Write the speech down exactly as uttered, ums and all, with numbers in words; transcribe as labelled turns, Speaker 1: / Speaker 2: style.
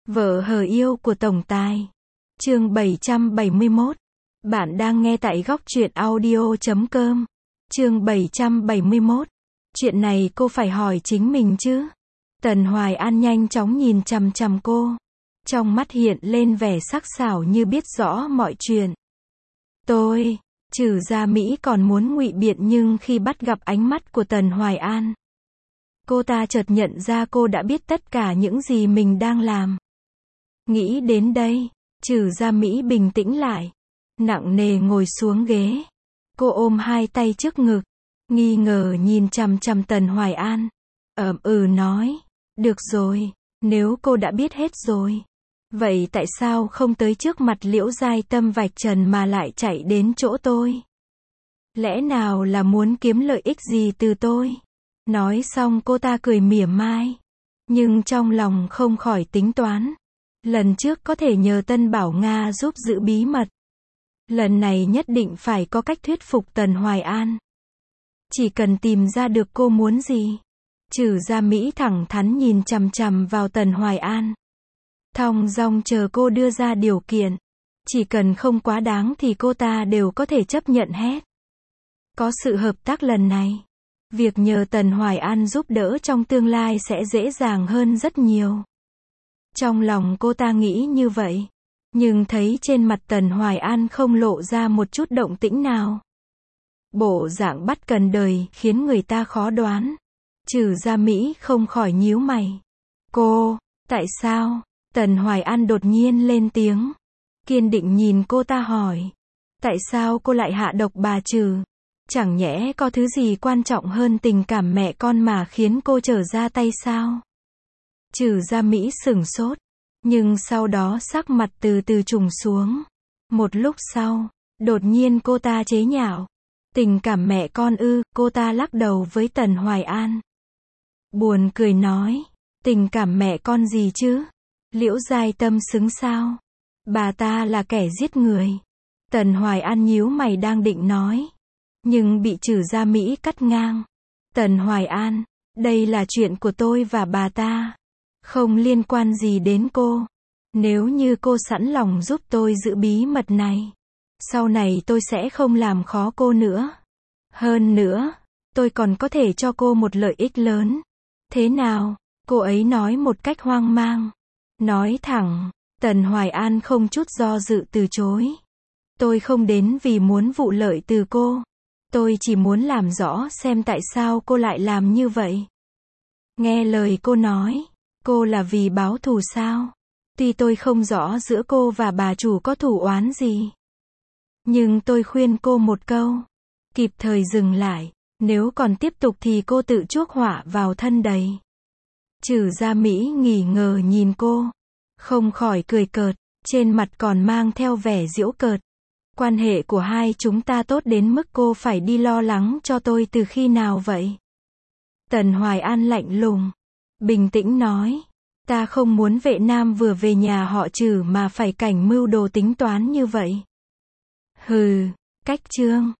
Speaker 1: Vợ hờ yêu của tổng tài. Chương bảy trăm bảy mươi mốt. Bạn đang nghe tại góc truyện audio chấm com. Chương bảy trăm bảy mươi mốt. Chuyện này cô phải hỏi chính mình chứ. Tần Hoài An nhanh chóng nhìn chằm chằm cô. Trong mắt hiện lên vẻ sắc sảo như biết rõ mọi chuyện. Tôi, trừ ra Mỹ còn muốn ngụy biện nhưng khi bắt gặp ánh mắt của Tần Hoài An, cô ta chợt nhận ra cô đã biết tất cả những gì mình đang làm. Nghĩ đến đây, trừ ra Mỹ bình tĩnh lại, nặng nề ngồi xuống ghế. Cô ôm hai tay trước ngực, nghi ngờ nhìn chằm chằm Tần Hoài An. Ậm ừ nói, được rồi, nếu cô đã biết hết rồi, vậy tại sao không tới trước mặt Liễu Giai Tâm vạch trần mà lại chạy đến chỗ tôi? Lẽ nào là muốn kiếm lợi ích gì từ tôi? Nói xong cô ta cười mỉa mai, nhưng trong lòng không khỏi tính toán. Lần trước có thể nhờ Tân Bảo Nga giúp giữ bí mật. Lần này nhất định phải có cách thuyết phục Tần Hoài An. Chỉ cần tìm ra được cô muốn gì. Trừ ra Mỹ thẳng thắn nhìn chằm chằm vào Tần Hoài An. Thong dong chờ cô đưa ra điều kiện. Chỉ cần không quá đáng thì cô ta đều có thể chấp nhận hết. Có sự hợp tác lần này, việc nhờ Tần Hoài An giúp đỡ trong tương lai sẽ dễ dàng hơn rất nhiều. Trong lòng cô ta nghĩ như vậy, nhưng thấy trên mặt Tần Hoài An không lộ ra một chút động tĩnh nào. Bộ dạng bắt cần đời khiến người ta khó đoán. Trừ ra Mỹ không khỏi nhíu mày. Cô, tại sao? Tần Hoài An đột nhiên lên tiếng. Kiên định nhìn cô ta hỏi. Tại sao cô lại hạ độc bà Trừ? Chẳng nhẽ có thứ gì quan trọng hơn tình cảm mẹ con mà khiến cô trở ra tay sao? Trừ ra Mỹ sửng sốt, nhưng sau đó sắc mặt từ từ trùng xuống. Một lúc sau, đột nhiên cô ta chế nhạo. Tình cảm mẹ con ư? Cô ta lắc đầu với Tần Hoài An. Buồn cười nói, tình cảm mẹ con gì chứ? Liễu Giai Tâm xứng sao? Bà ta là kẻ giết người. Tần Hoài An nhíu mày đang định nói, nhưng bị Trừ ra Mỹ cắt ngang. Tần Hoài An, đây là chuyện của tôi và bà ta, không liên quan gì đến cô. Nếu như cô sẵn lòng giúp tôi giữ bí mật này, sau này tôi sẽ không làm khó cô nữa. Hơn nữa, tôi còn có thể cho cô một lợi ích lớn. Thế nào? Cô ấy nói một cách hoang mang. Nói thẳng, Tần Hoài An không chút do dự từ chối. Tôi không đến vì muốn vụ lợi từ cô. Tôi chỉ muốn làm rõ xem tại sao cô lại làm như vậy. Nghe lời cô nói, cô là vì báo thù sao? Tuy tôi không rõ giữa cô và bà chủ có thù oán gì, nhưng tôi khuyên cô một câu, kịp thời dừng lại. Nếu còn tiếp tục thì cô tự chuốc họa vào thân đấy. Trừ ra Mỹ nghỉ ngờ nhìn cô, không khỏi cười cợt, trên mặt còn mang theo vẻ giễu cợt. Quan hệ của hai chúng ta tốt đến mức cô phải đi lo lắng cho tôi từ khi nào vậy? Tần Hoài An lạnh lùng, bình tĩnh nói, ta không muốn Vệ Nam vừa về nhà họ Trừ mà phải cảnh mưu đồ tính toán như vậy. Hừ, cách trương.